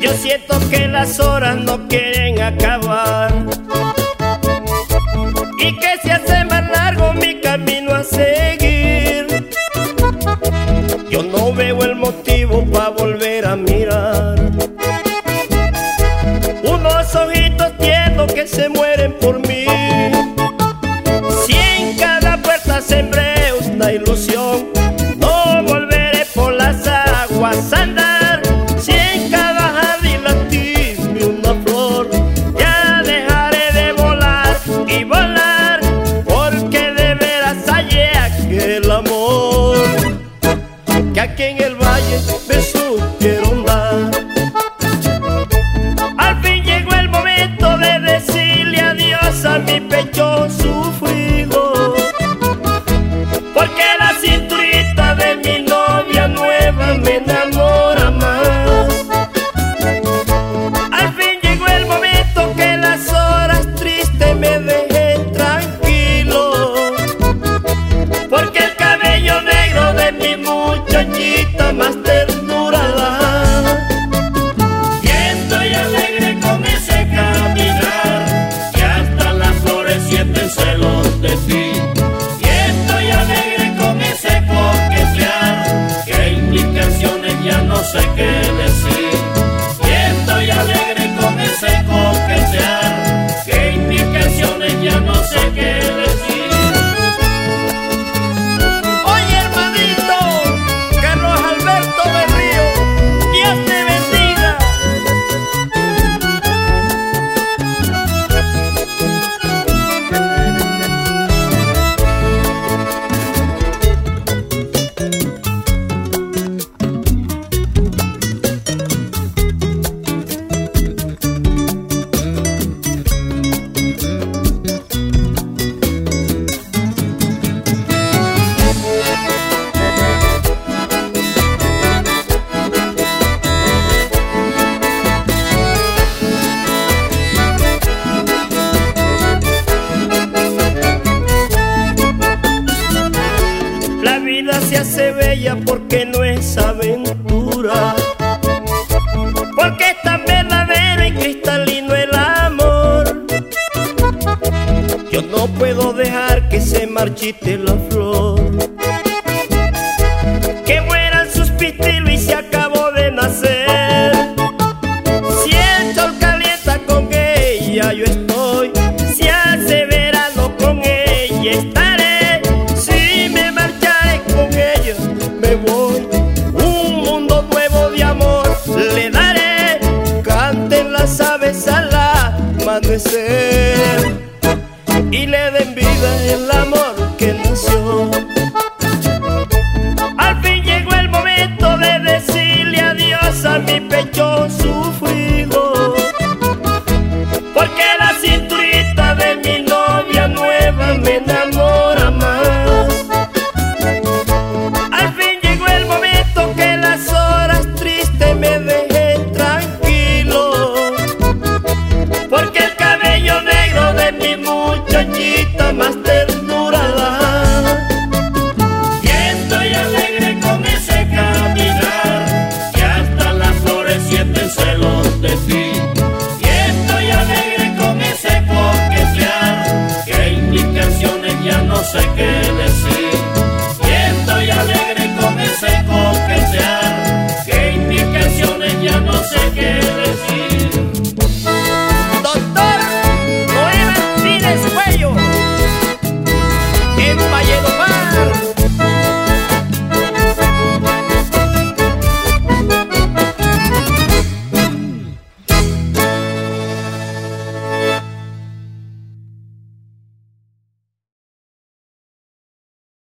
yo siento que las horas no quieren acabar y que se hace más largo mi camino a seguir. Yo no veo el motivo para volver a mirar unos ojitos tiernos que se mueren por mí. Si en cada puerta sembré una ilusión, no volveré por las aguas a andar. Si en cada jardín latíme una flor, ya dejaré de volar y volar, porque de veras hallé aquel amor que aquí en el valle me supieron dar. Al fin llegó el momento de decirle adiós a mi pecho sufrido, porque la cinturita de mi novia nueva me enamora más. Al fin llegó el momento que las horas tristes me dejen tranquilo, porque el cabello negro de mi muchachita más ternura da. Y estoy alegre con ese caminar, que hasta las flores sienten celos de ti. Y estoy alegre con ese coquetear, que en mis canciones ya no sé qué decir. Y estoy alegre con ese coquetear, que en mis canciones ya no sé qué decir. Oye, hermanito Carlos Alberto del Río, Dios te bendiga. La vida se hace bella porque no es aventura, porque es tan verdadero y cristalino el amor. Yo no puedo dejar que se marchite la flor, que mueran sus pistilos y se acabó de nacer. Si el sol calienta con ella yo estoy, si hace verano con ella estaré. Si me marcharé con ella me voy, un mundo nuevo de amor le daré. Canten las aves al amanecer y le den vida el amor que nació. Al fin llegó el momento de decirle adiós a mi pecho sufrido, porque la cinturita de mi novia nueva me enamora más. Al fin llegó el momento que las horas tristes me dejen tranquilo, porque el cabello negro de mi muchachita más ternura da. Y estoy alegre con ese caminar, que hasta las flores sienten celos de ti. Y estoy alegre con ese coquetear, que en mis canciones ya no sé qué decir. Y estoy alegre con ese coquetear, que en mis canciones ya no sé qué